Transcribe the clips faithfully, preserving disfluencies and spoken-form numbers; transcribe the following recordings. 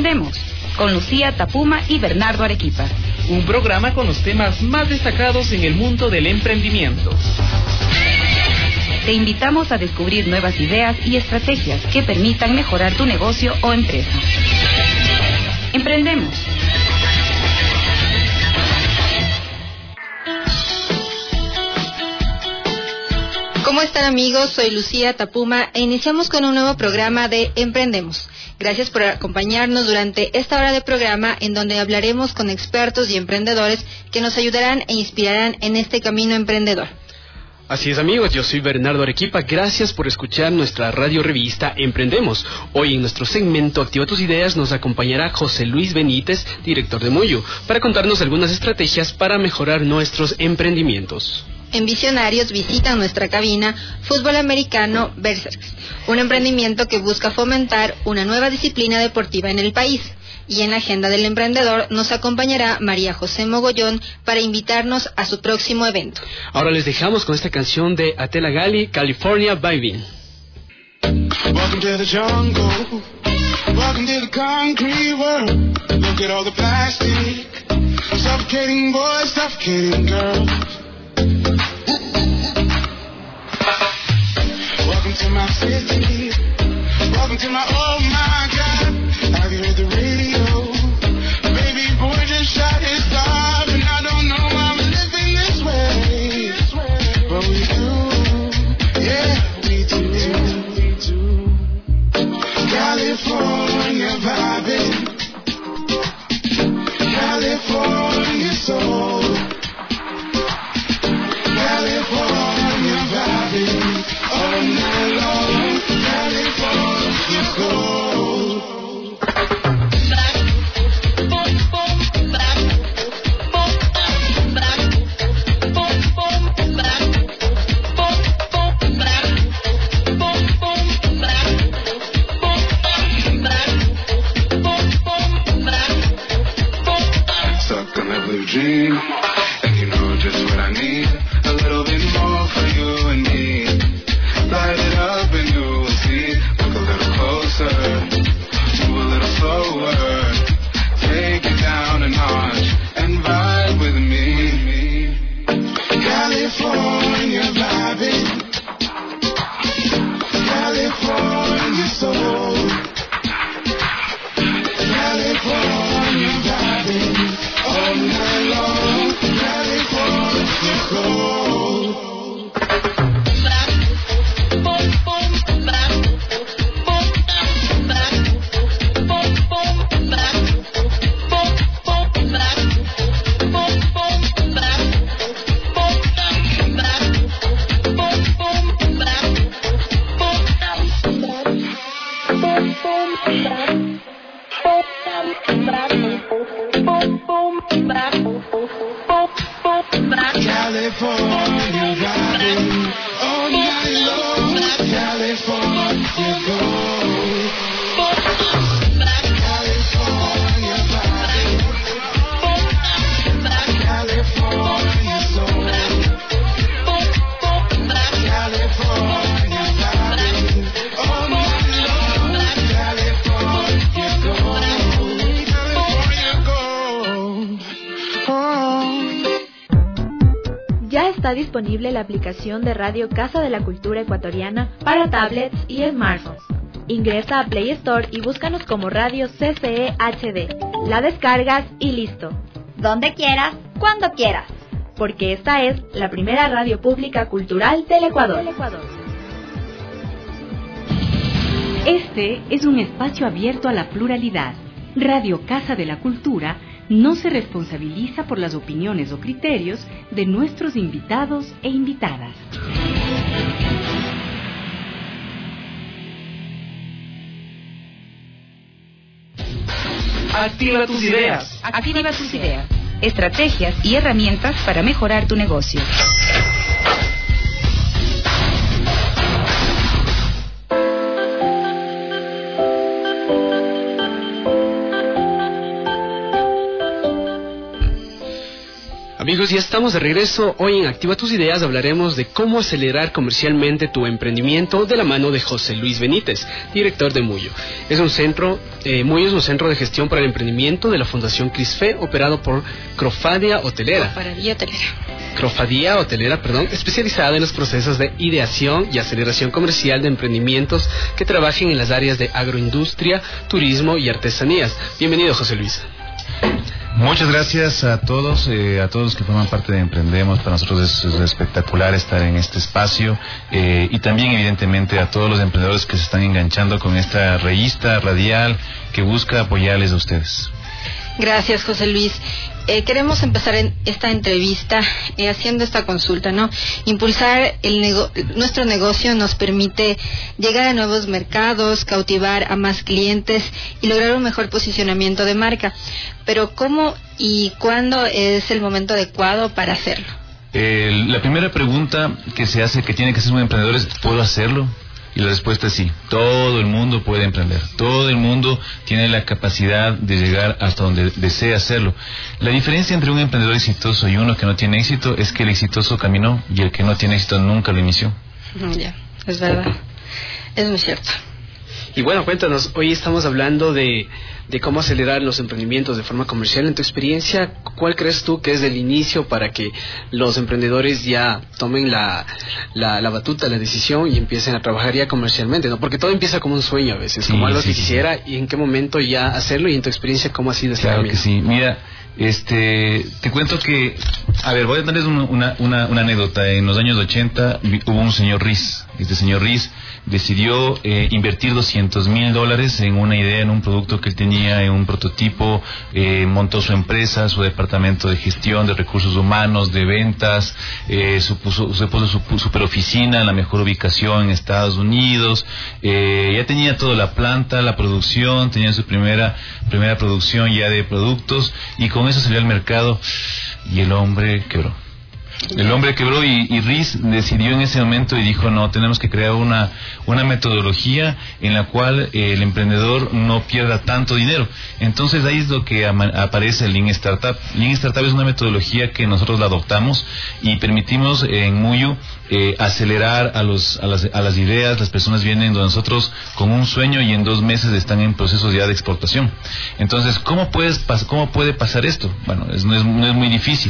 Emprendemos, con Lucía Tapuma y Bernardo Arequipa. Un programa con los temas más destacados en el mundo del emprendimiento. Te invitamos a descubrir nuevas ideas y estrategias que permitan mejorar tu negocio o empresa. Emprendemos. ¿Cómo están, amigos? Soy Lucía Tapuma e iniciamos con un nuevo programa de Emprendemos. Gracias por acompañarnos durante esta hora de programa en donde hablaremos con expertos y emprendedores que nos ayudarán e inspirarán en este camino emprendedor. Así es, amigos, yo soy Bernardo Arequipa. Gracias por escuchar nuestra radio revista Emprendemos. Hoy en nuestro segmento Activa tus Ideas nos acompañará José Luis Benítez, director de Moyo, para contarnos algunas estrategias para mejorar nuestros emprendimientos. En Visionarios visitan nuestra cabina Fútbol Americano Berserks, un emprendimiento que busca fomentar una nueva disciplina deportiva en el país. Y en la agenda del emprendedor nos acompañará María José Mogollón para invitarnos a su próximo evento. Ahora les dejamos con esta canción de Atela Gali, California Baby. Welcome to the jungle. Welcome to the concrete world. Look at all the plastic. Suffocating boys, suffocating girls. Welcome to my city. Welcome to my, oh my God. Have you heard the radio? Baby boy just shot his stop, and I don't know why I'm living this way. But we do, yeah, we do, we do. California vibing, California soul, California vibing, all night long, California gold. Stuck on that blue dream, and you know just what I need. A little bit more for you and me. Light it up and you will see. Look a little closer, move a little slower. Take it down a notch and vibe with me. California vibing, California soul, California vibing, all night long, California gold. California vibing, all night long, California gold. California vibing, California soul, California vibing, all night long, California gold, California gold. Oh. Ya está disponible la aplicación de Radio Casa de la Cultura Ecuatoriana para tablets y smartphones. Ingresa a Play Store y búscanos como Radio C C E H D. La descargas y listo. Donde quieras, cuando quieras. Porque esta es la primera radio pública cultural del Ecuador. Este es un espacio abierto a la pluralidad. Radio Casa de la Cultura no se responsabiliza por las opiniones o criterios de nuestros invitados e invitadas. Activa tus ideas. Activa tus ideas. Estrategias y herramientas para mejorar tu negocio. Amigos, Amigos, ya estamos de regreso. Hoy en Activa tus Ideas hablaremos de cómo acelerar comercialmente tu emprendimiento de la mano de José Luis Benítez, director de Muyo. Es un centro, eh, Muyo es un centro de gestión para el emprendimiento de la Fundación CRISFE, operado por Crofadia Hotelera. Crofadia Hotelera. Crofadia Hotelera, perdón, especializada en los procesos de ideación y aceleración comercial de emprendimientos que trabajen en las áreas de agroindustria, turismo y artesanías. Bienvenido, José Luis. Muchas gracias a todos, eh, a todos los que forman parte de Emprendemos. Para nosotros es, es espectacular estar en este espacio eh, y también evidentemente a todos los emprendedores que se están enganchando con esta revista radial que busca apoyarles a ustedes. Gracias, José Luis. Eh, queremos empezar en esta entrevista eh, haciendo esta consulta, ¿no? Impulsar el nego- nuestro negocio nos permite llegar a nuevos mercados, cautivar a más clientes y lograr un mejor posicionamiento de marca. Pero ¿cómo y cuándo es el momento adecuado para hacerlo? Eh, la primera pregunta que se hace, que tiene que hacer un emprendedor es: ¿puedo hacerlo? Y la respuesta es sí. Todo el mundo puede emprender. Todo el mundo tiene la capacidad de llegar hasta donde desea hacerlo. La diferencia entre un emprendedor exitoso y uno que no tiene éxito es que el exitoso caminó y el que no tiene éxito nunca lo inició. Ya, es verdad. Es muy cierto. Y bueno, cuéntanos, hoy estamos hablando de, de cómo acelerar los emprendimientos de forma comercial. En tu experiencia, ¿cuál crees tú que es el inicio para que los emprendedores ya tomen la, la, la batuta, la decisión y empiecen a trabajar ya comercialmente, ¿no? Porque todo empieza como un sueño a veces, Sí, como algo sí, que sí. quisiera, y en qué momento ya hacerlo, y en tu experiencia, ¿cómo ha sido ese Claro camino? que sí. Mira, este, te cuento que, a ver, voy a darles una, una, una, una anécdota. En los años ochenta vi- hubo un señor Riz. Este señor Riz decidió eh, invertir doscientos mil dólares en una idea, en un producto que él tenía, en un prototipo. Eh, montó su empresa, su departamento de gestión, de recursos humanos, de ventas. Eh, supuso, se puso su super oficina en la mejor ubicación en Estados Unidos. Eh, ya tenía toda la planta, la producción, tenía su primera primera producción ya de productos, y con eso salió al mercado y el hombre quebró. El hombre quebró y, y Riz decidió en ese momento y dijo: no, tenemos que crear una, una metodología en la cual eh, el emprendedor no pierda tanto dinero. Entonces ahí es lo que ama, aparece el Lean Startup. Lean Startup es una metodología que nosotros la adoptamos y permitimos eh, en Muyo eh, acelerar a, los, a, las, a las ideas. Las personas vienen de nosotros con un sueño y en dos meses están en procesos ya de exportación. Entonces, ¿cómo, puedes, cómo puede pasar esto? Bueno, es, no, es, no es muy difícil.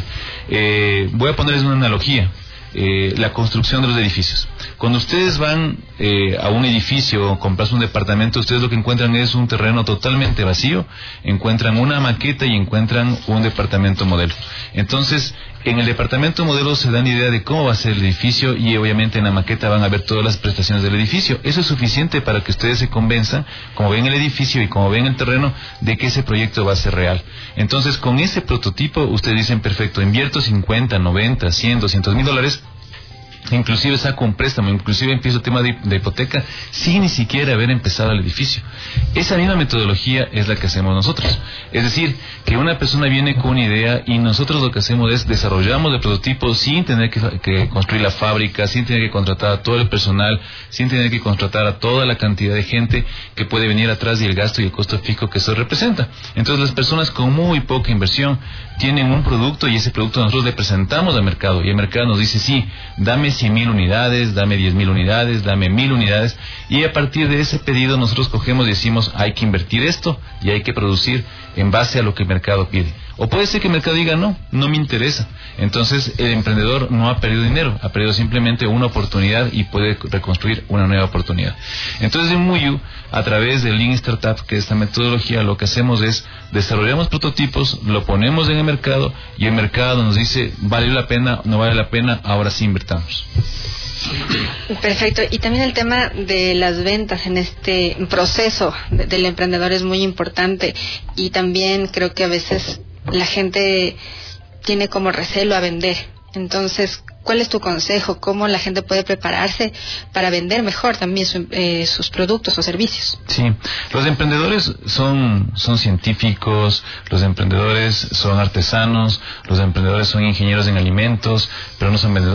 Eh, voy a ponerles una analogía. Eh, la construcción de los edificios. Cuando ustedes van eh, a un edificio o compras un departamento, ustedes lo que encuentran es un terreno totalmente vacío, encuentran una maqueta y encuentran un departamento modelo. Entonces, en el departamento modelo se dan idea de cómo va a ser el edificio, y obviamente en la maqueta van a ver todas las prestaciones del edificio. Eso es suficiente para que ustedes se convenzan, como ven el edificio y como ven el terreno, de que ese proyecto va a ser real. Entonces, con ese prototipo, ustedes dicen: perfecto, invierto cincuenta, noventa, cien, doscientos mil dólares, inclusive saco un préstamo, inclusive empiezo el tema de, de hipoteca sin ni siquiera haber empezado el edificio. Esa misma metodología es la que hacemos nosotros. Es decir, que una persona viene con una idea y nosotros lo que hacemos es desarrollamos el prototipo sin tener que, que construir la fábrica, sin tener que contratar a todo el personal, sin tener que contratar a toda la cantidad de gente que puede venir atrás, y el gasto y el costo fijo que eso representa. Entonces, las personas con muy poca inversión tienen un producto, y ese producto nosotros le presentamos al mercado, y el mercado nos dice: sí, dame cien mil unidades, dame diez mil unidades, dame mil unidades, y a partir de ese pedido nosotros cogemos y decimos: hay que invertir esto y hay que producir en base a lo que el mercado pide. O puede ser que el mercado diga: no, no me interesa. Entonces el emprendedor no ha perdido dinero, ha perdido simplemente una oportunidad y puede reconstruir una nueva oportunidad. Entonces en Muyu, a través del Lean Startup, que es esta metodología, lo que hacemos es desarrollamos prototipos, lo ponemos en el mercado y el mercado nos dice: vale la pena, no vale la pena, ahora sí invertamos. Perfecto. Y también el tema de las ventas en este proceso de, del emprendedor es muy importante, y también creo que a veces la gente tiene como recelo a vender. Entonces, ¿cuál es tu consejo? ¿Cómo la gente puede prepararse para vender mejor también su, eh, sus productos o servicios? Sí, los emprendedores son, son científicos, los emprendedores son artesanos, los emprendedores son ingenieros en alimentos, pero no son vendedores.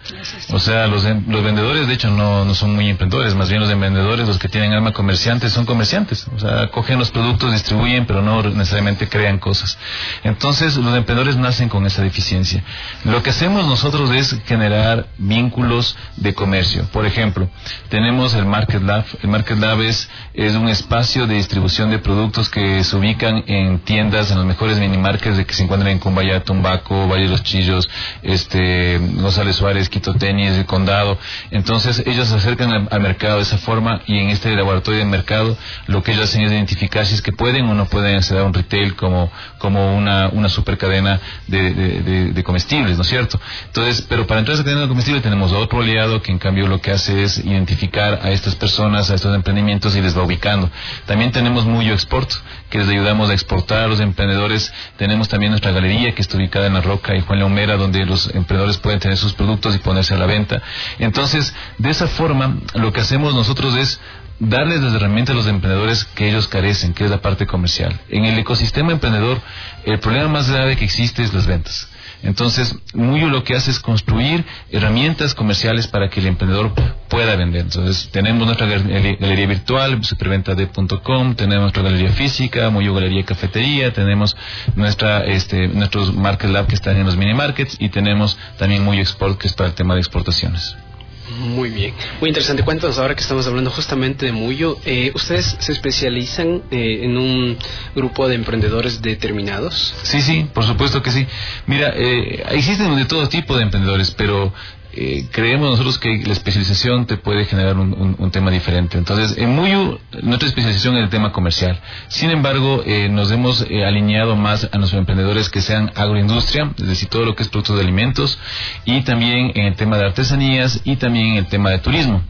O sea, los, los vendedores de hecho no, no son muy emprendedores, más bien los vendedores, los que tienen alma comerciante, son comerciantes. O sea, cogen los productos, distribuyen, pero no necesariamente crean cosas. Entonces, los emprendedores nacen con esa deficiencia. Lo que hacemos nosotros es generar vínculos de comercio. Por ejemplo, tenemos el Market Lab. El Market Lab es, es un espacio de distribución de productos que se ubican en tiendas, en los mejores minimarkets de que se encuentran en Cumbaya, Tumbaco, Valle de los Chillos, este, González Suárez, Quito Tenis, el Condado. Entonces ellos se acercan al, al mercado de esa forma, y en este laboratorio de mercado lo que ellos hacen es identificar si es que pueden o no pueden acceder a un retail como, como una, una super cadena de, de, de, de comestibles, ¿no es cierto? Entonces, pero para entrar a esa cadena de comestibles tenemos otro aliado que en cambio lo que hace es identificar a estas personas, a estos emprendimientos, y les va ubicando. También tenemos Muyo Export, que les ayudamos a exportar a los emprendedores. Tenemos también nuestra galería que está ubicada en La Roca y Juan Leomera, donde los emprendedores pueden tener sus productos y ponerse a la venta. Entonces, de esa forma, lo que hacemos nosotros es darles las herramientas a los emprendedores que ellos carecen, que es la parte comercial. En el ecosistema emprendedor, el problema más grave que existe es las ventas. Entonces, Muyo lo que hace es construir herramientas comerciales para que el emprendedor pueda vender. Entonces, tenemos nuestra galería virtual, superventa d punto com, tenemos nuestra galería física, Muyo Galería Cafetería, tenemos nuestra, este, nuestros Market Lab que están en los mini markets, y tenemos también Muyo Export, que es para el tema de exportaciones. Muy bien, muy interesante. Cuéntanos, ahora que estamos hablando justamente de Muyo, eh, ¿ustedes se especializan eh, en un grupo de emprendedores determinados? Sí, sí, por supuesto que sí. Mira, eh, existen de todo tipo de emprendedores, pero eh, creemos nosotros que la especialización te puede generar un, un, un tema diferente. Entonces, en Muyo, nuestra especialización es el tema comercial. Sin embargo, eh, nos hemos eh, alineado más a nuestros emprendedores que sean agroindustria, es decir, todo lo que es productos de alimentos, y también en el tema de artesanías, y también en el tema de turismo.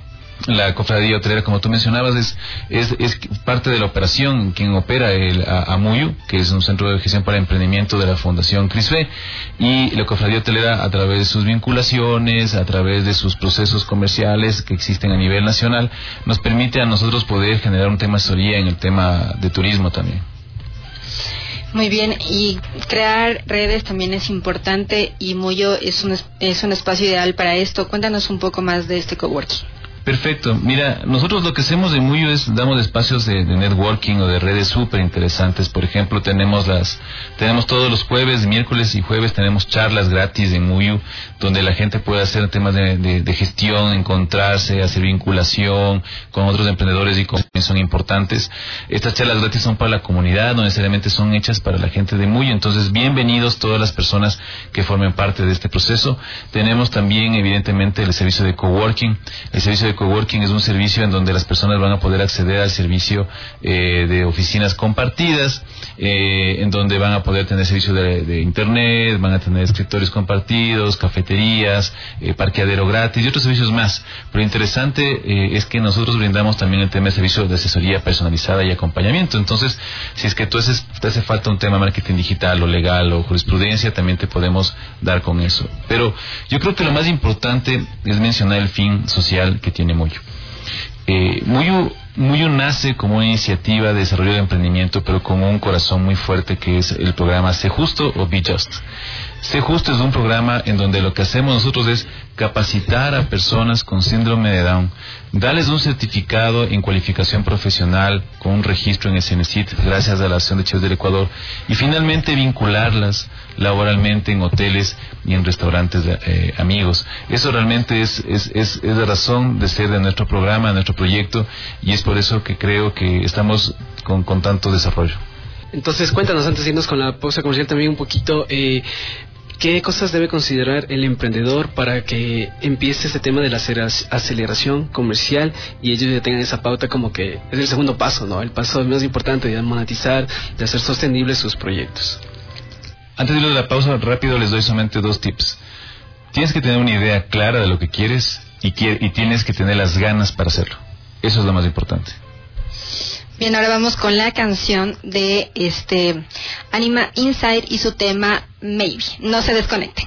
La cofradía hotelera, como tú mencionabas, es, es, es parte de la operación. Quien opera el, a, a Muyo, que es un centro de gestión para emprendimiento de la Fundación CRISFE, y la cofradía hotelera, a través de sus vinculaciones, a través de sus procesos comerciales que existen a nivel nacional, nos permite a nosotros poder generar un tema de asesoría en el tema de turismo también. Muy bien, y crear redes también es importante, y Muyo es un, es un espacio ideal para esto. Cuéntanos un poco más de este coworking. Perfecto. Mira, nosotros lo que hacemos de Muyo es damos espacios de, de networking o de redes súper interesantes. Por ejemplo, tenemos las tenemos todos los jueves, miércoles y jueves tenemos charlas gratis en Muyo, donde la gente puede hacer temas de, de, de gestión, encontrarse, hacer vinculación con otros emprendedores, y con, son importantes. Estas charlas gratis son para la comunidad, no necesariamente son hechas para la gente de Muyo. Entonces, bienvenidos todas las personas que formen parte de este proceso. Tenemos también, evidentemente, el servicio de coworking. El servicio de coworking es un servicio en donde las personas van a poder acceder al servicio eh, de oficinas compartidas, eh, en donde van a poder tener servicio de, de internet, van a tener escritorios compartidos, cafeterías, eh, parqueadero gratis y otros servicios más. Pero interesante eh, es que nosotros brindamos también el tema de servicio de asesoría personalizada y acompañamiento. Entonces, si es que tú haces, te hace falta un tema de marketing digital o legal o jurisprudencia, también te podemos dar con eso. Pero yo creo que lo más importante es mencionar el fin social que tiene Muyo. Eh, Muyo, Muyo nace como una iniciativa de desarrollo de emprendimiento, pero con un corazón muy fuerte, que es el programa Sé Justo o Be Just. Sé Justo es un programa en donde lo que hacemos nosotros es capacitar a personas con síndrome de Down, darles un certificado en cualificación profesional con un registro en el CENESID gracias a la Asociación de Chefs del Ecuador, y finalmente vincularlas laboralmente en hoteles y en restaurantes de, eh, amigos. Eso realmente es, es, es, es la razón de ser de nuestro programa, de nuestro proyecto, y es por eso que creo que estamos con, con tanto desarrollo. Entonces, cuéntanos, antes de irnos con la pausa comercial, también un poquito, eh, ¿qué cosas debe considerar el emprendedor para que empiece este tema de la aceleración comercial y ellos ya tengan esa pauta como que es el segundo paso, ¿no? El paso más importante de monetizar, de hacer sostenibles sus proyectos. Antes de ir a la pausa, rápido les doy solamente dos tips. Tienes que tener una idea clara de lo que quieres y, quiere, y tienes que tener las ganas para hacerlo. Eso es lo más importante. Bien, ahora vamos con la canción de este Anima Inside y su tema Maybe. No se desconecten.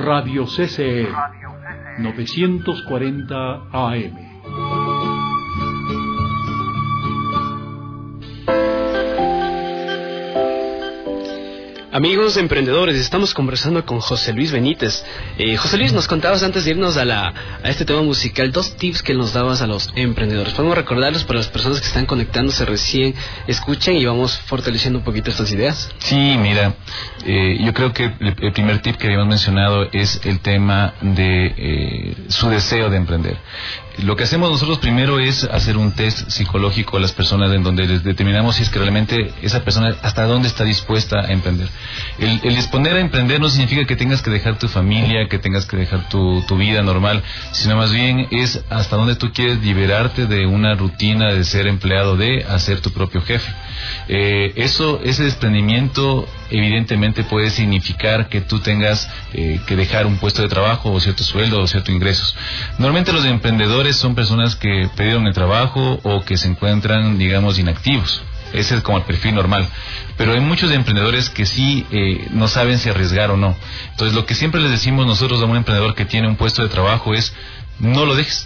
Radio C C E, novecientos cuarenta A M. Amigos emprendedores, estamos conversando con José Luis Benítez. Eh, José Luis, nos contabas antes de irnos a, la, a este tema musical, dos tips que nos dabas a los emprendedores. Podemos recordarlos para las personas que están conectándose recién, escuchen y vamos fortaleciendo un poquito estas ideas. Sí, mira, eh, yo creo que el, el primer tip que habíamos mencionado es el tema de eh, su deseo de emprender. Lo que hacemos nosotros primero es hacer un test psicológico a las personas en donde les determinamos si es que realmente esa persona hasta dónde está dispuesta a emprender. El, el disponer a emprender no significa que tengas que dejar tu familia, que tengas que dejar tu, tu vida normal, sino más bien es hasta dónde tú quieres liberarte de una rutina de ser empleado, de hacer tu propio jefe. Eh, eso, ese desprendimiento evidentemente puede significar que tú tengas eh, que dejar un puesto de trabajo o cierto sueldo o ciertos ingresos. Normalmente los emprendedores son personas que perdieron el trabajo o que se encuentran, digamos, inactivos. Ese es como el perfil normal. Pero hay muchos emprendedores que sí eh, no saben si arriesgar o no. Entonces lo que siempre les decimos nosotros a un emprendedor que tiene un puesto de trabajo es no lo dejes.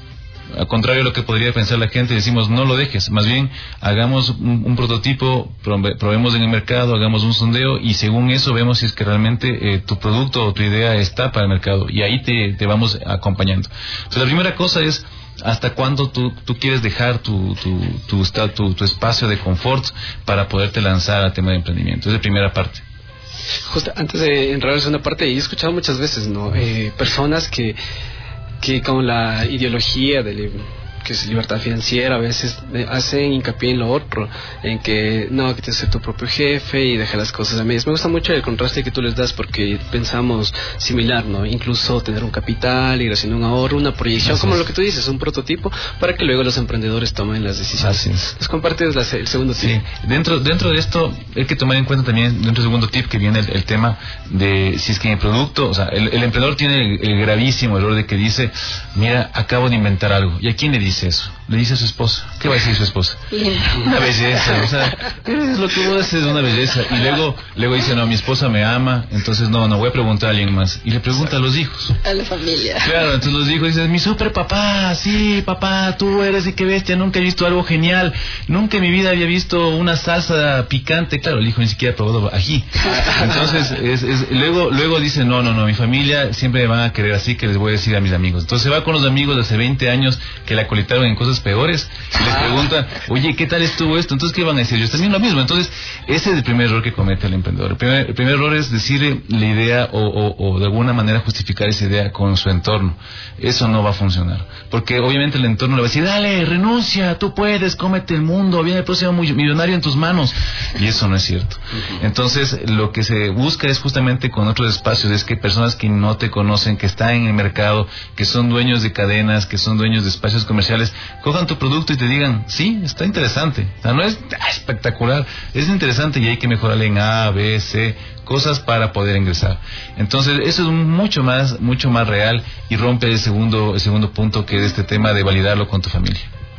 Al contrario de lo que podría pensar la gente, decimos no lo dejes, más bien hagamos un, un prototipo, probemos en el mercado, hagamos un sondeo y según eso vemos si es que realmente eh, tu producto o tu idea está para el mercado y ahí te, te vamos acompañando. Entonces la primera cosa es hasta cuándo tú, tú quieres dejar tu, tu, tu, tu, tu espacio de confort para poderte lanzar al tema de emprendimiento. Esa es la primera parte. Justo antes de entrar a la segunda parte, he escuchado muchas veces, ¿no? Eh, personas que que con la ideología de que es libertad financiera a veces hacen hincapié en lo otro, en que no, que tienes que ser tu propio jefe y dejar las cosas a medias. Me gusta mucho el contraste que tú les das porque pensamos similar, ¿no? Incluso tener un capital, ir haciendo un ahorro, una proyección, así como es. Lo que tú dices, un prototipo para que luego los emprendedores tomen las decisiones. Así es. Entonces compartes la, el segundo tip. Sí. Dentro, dentro de esto hay que tomar en cuenta también, dentro del segundo tip que viene el, el tema de si es que en el producto, o sea, el, el emprendedor tiene el, el gravísimo error de que dice, mira, acabo de inventar algo. ¿Y a quién le dice eso? Le dice a su esposa. ¿Qué va a decir su esposa? Una belleza, o sea, es lo que vos haces es una belleza. Y luego, luego dice, no, mi esposa me ama, entonces no, no voy a preguntar a alguien más. Y le pregunta a los hijos. A la familia. Claro, entonces los hijos dicen, mi super papá, sí, papá, tú eres de qué bestia, nunca he visto algo genial, nunca en mi vida había visto una salsa picante. Claro, el hijo ni siquiera ha probado ají. Entonces, es, es, luego, luego dice, no, no, no, mi familia siempre me van a querer así que les voy a decir a mis amigos. Entonces se va con los amigos de hace veinte años que la colitaron en cosas peores y les preguntan, oye, ¿qué tal estuvo esto? Entonces, ¿qué van a decir? Ellos también lo mismo. Entonces, ese es el primer error que comete el emprendedor. El primer, el primer error es decirle la idea o, o, o de alguna manera justificar esa idea con su entorno. Eso no va a funcionar. Porque obviamente el entorno le va a decir, dale, renuncia, tú puedes, cómete el mundo, viene el próximo millonario en tus manos. Y eso no es cierto. Entonces, lo que se busca es justamente con otros espacios, es que personas que no te conocen, que están en el mercado, que son dueños de cadenas, que son dueños de espacios comerciales, cojan tu producto y te digan, sí, está interesante. O sea, no es ah, espectacular, es interesante y hay que mejorarle en A, B, C, cosas para poder ingresar. Entonces, eso es mucho más, mucho más real y rompe el segundo, el segundo punto, que es este tema de validarlo con tu familia.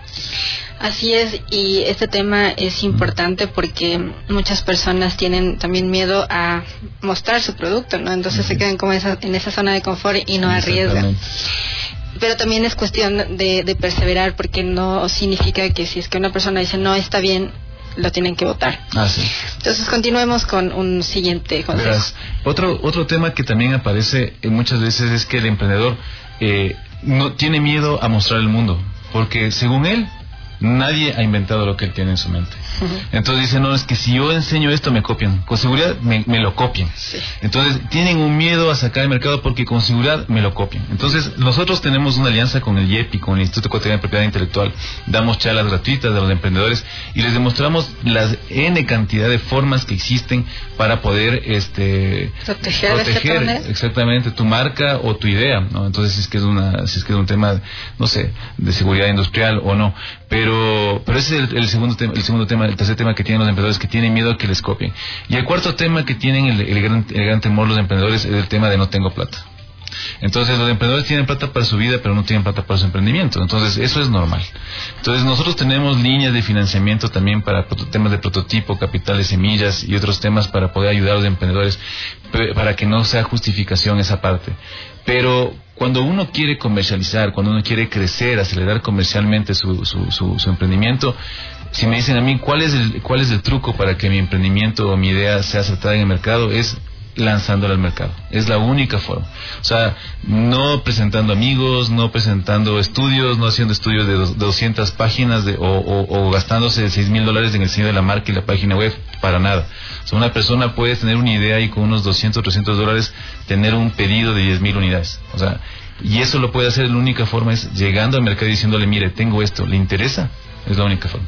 Así es, y este tema es importante porque muchas personas tienen también miedo a mostrar su producto, ¿no? Entonces uh-huh. se quedan como esa, en esa zona de confort y no arriesgan. Pero también es cuestión de, de perseverar, porque no significa que si es que una persona dice no está bien, lo tienen que votar. Ah, sí. Entonces continuemos con un siguiente consejo. Verás, otro otro tema que también aparece muchas veces es que el emprendedor eh, no tiene miedo a mostrar el mundo, porque según él nadie ha inventado lo que él tiene en su mente. Uh-huh. Entonces dice, no, es que si yo enseño esto me copian, con seguridad me, me lo copian. Sí. Entonces tienen un miedo a sacar el mercado porque con seguridad me lo copian. Entonces nosotros tenemos una alianza con el I E P I, con el Instituto Ecuatoriano de Propiedad Intelectual. Damos charlas gratuitas a los emprendedores y les demostramos las N cantidad de formas que existen para poder este proteger, proteger exactamente tu marca o tu idea, ¿no? Entonces si es que es una, si es que es un tema, no sé, de seguridad industrial o no, pero pero ese es el, el segundo tema, el segundo tema, el tercer tema que tienen los emprendedores, que tienen miedo a que les copien. Y el cuarto tema que tienen el, el, gran, el gran temor los emprendedores es el tema de no tengo plata. Entonces los emprendedores tienen plata para su vida, pero no tienen plata para su emprendimiento. Entonces eso es normal. Entonces nosotros tenemos líneas de financiamiento también para temas de prototipo, capital de semillas y otros temas para poder ayudar a los emprendedores, para que no sea justificación esa parte. Pero cuando uno quiere comercializar, cuando uno quiere crecer, acelerar comercialmente su, su, su, su emprendimiento, si me dicen a mí cuál es el cuál es el truco para que mi emprendimiento o mi idea sea aceptada en el mercado, es lanzándola al mercado. Es la única forma. O sea, no presentando amigos, no presentando estudios, no haciendo estudios de, do, de doscientas páginas de, o, o, o gastándose seis mil dólares en el diseño de la marca y la página web, para nada. O sea, una persona puede tener una idea y con unos doscientos, trescientos dólares tener un pedido de diez mil unidades. O sea, y eso lo puede hacer, la única forma es llegando al mercado y diciéndole, mire, tengo esto, ¿le interesa? Es la única forma.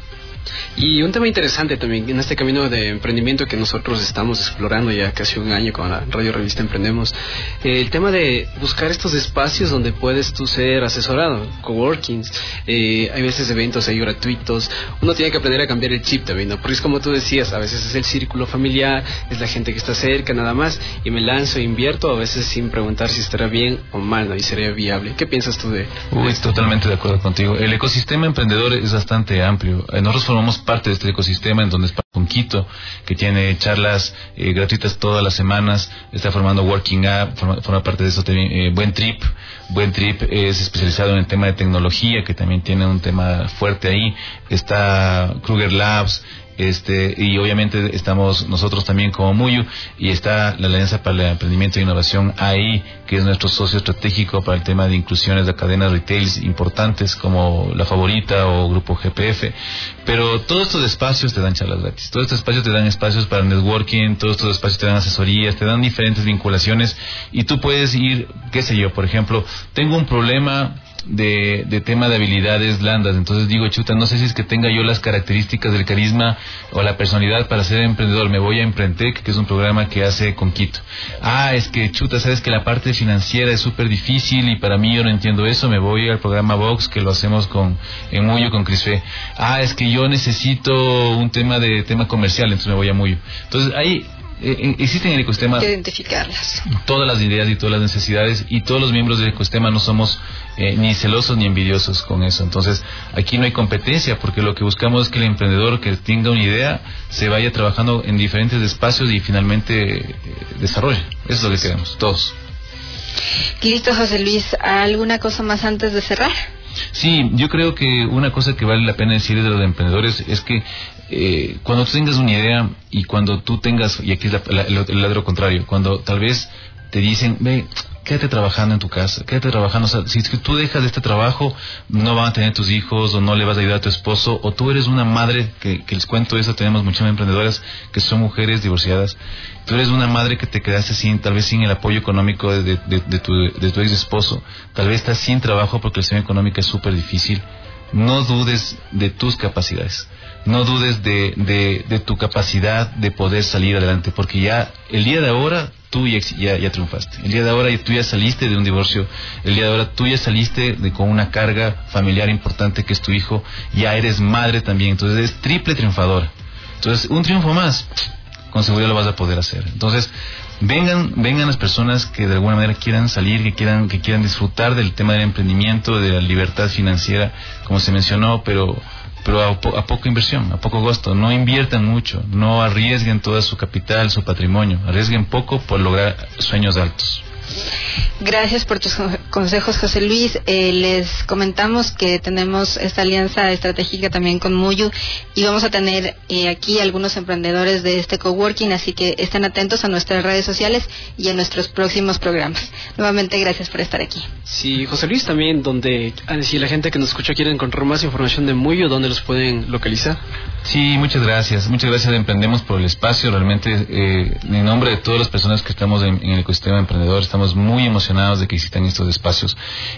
Y un tema interesante también en este camino de emprendimiento que nosotros estamos explorando ya casi un año con la Radio Revista Emprendemos, eh, el tema de buscar estos espacios donde puedes tú ser asesorado, coworkings, eh, hay veces eventos ahí gratuitos. Uno tiene que aprender a cambiar el chip también, ¿no? Porque es como tú decías, a veces es el círculo familiar, es la gente que está cerca nada más, y me lanzo e invierto a veces sin preguntar si estará bien o mal, ¿no? Y sería viable. ¿Qué piensas tú de, de Uy, esto? Totalmente de acuerdo contigo. El ecosistema emprendedor es bastante amplio. Nosotros formamos parte de este ecosistema en donde está Conquito, que tiene charlas eh, gratuitas todas las semanas, está formando Working App, forma, forma parte de eso también eh, Buen Trip. Buen Trip es especializado en el tema de tecnología, que también tiene un tema fuerte ahí. Está Kruger Labs, este y obviamente estamos nosotros también como Muyu, y está la Alianza para el Emprendimiento e Innovación A I, que es nuestro socio estratégico para el tema de inclusiones de cadenas retail importantes como La Favorita o Grupo G P F. Pero todos estos espacios te dan charlas gratis, todos estos espacios te dan espacios para networking, todos estos espacios te dan asesorías, te dan diferentes vinculaciones, y tú puedes ir, qué sé yo, por ejemplo, tengo un problema de, de tema de habilidades blandas, entonces digo, chuta, no sé si es que tenga yo las características del carisma o la personalidad para ser emprendedor, me voy a Emprendtec, que es un programa que hace Conquito. Ah, es que chuta, sabes que la parte financiera es súper difícil y para mí yo no entiendo eso, me voy al programa Vox, que lo hacemos con en Muyo con Crisfe. Ah, es que yo necesito un tema de tema comercial, entonces me voy a Muyo. Entonces ahí Eh, existen en el ecosistema identificarlas, todas las ideas y todas las necesidades, y todos los miembros del ecosistema no somos eh, ni celosos ni envidiosos con eso. Entonces aquí no hay competencia, porque lo que buscamos es que el emprendedor que tenga una idea se vaya trabajando en diferentes espacios y finalmente eh, desarrolle. Eso es lo que queremos todos. Listo, José Luis, ¿alguna cosa más antes de cerrar? Sí, yo creo que una cosa que vale la pena decir de los emprendedores es que eh, cuando tú tengas una idea y cuando tú tengas, y aquí es la, la, el lado contrario, cuando tal vez te dicen, ve, quédate trabajando en tu casa, quédate trabajando, o sea, si tú dejas de este trabajo, no van a tener tus hijos, o no le vas a ayudar a tu esposo, o tú eres una madre, que, que les cuento eso, tenemos muchas emprendedoras que son mujeres divorciadas, tú eres una madre que te quedaste sin, tal vez sin el apoyo económico de, de, de, de tu, de tu ex esposo, tal vez estás sin trabajo porque la situación económica es súper difícil. No dudes de tus capacidades, no dudes de, de, de tu capacidad de poder salir adelante, porque ya el día de ahora tú ya, ya, ya triunfaste, el día de ahora tú ya saliste de un divorcio, el día de ahora tú ya saliste de, con una carga familiar importante que es tu hijo, ya eres madre también, entonces eres triple triunfadora. Entonces un triunfo más, con seguridad lo vas a poder hacer. Entonces vengan vengan las personas que de alguna manera quieran salir, que quieran que quieran disfrutar del tema del emprendimiento, de la libertad financiera, como se mencionó, pero pero a, po a poca inversión, a poco costo. No inviertan mucho, no arriesguen toda su capital, su patrimonio, arriesguen poco por lograr sueños altos. Gracias por tus consejos, José Luis. Eh, les comentamos que tenemos esta alianza estratégica también con Muyu y vamos a tener eh, aquí algunos emprendedores de este coworking, así que estén atentos a nuestras redes sociales y a nuestros próximos programas. Nuevamente, gracias por estar aquí. Sí, José Luis, también, donde si la gente que nos escucha quiere encontrar más información de Muyu, ¿dónde los pueden localizar? Sí, muchas gracias. Muchas gracias de Emprendemos por el espacio. Realmente, eh, en nombre de todas las personas que estamos en, en el ecosistema emprendedor, estamos muy emocionados de que existan estos espacios.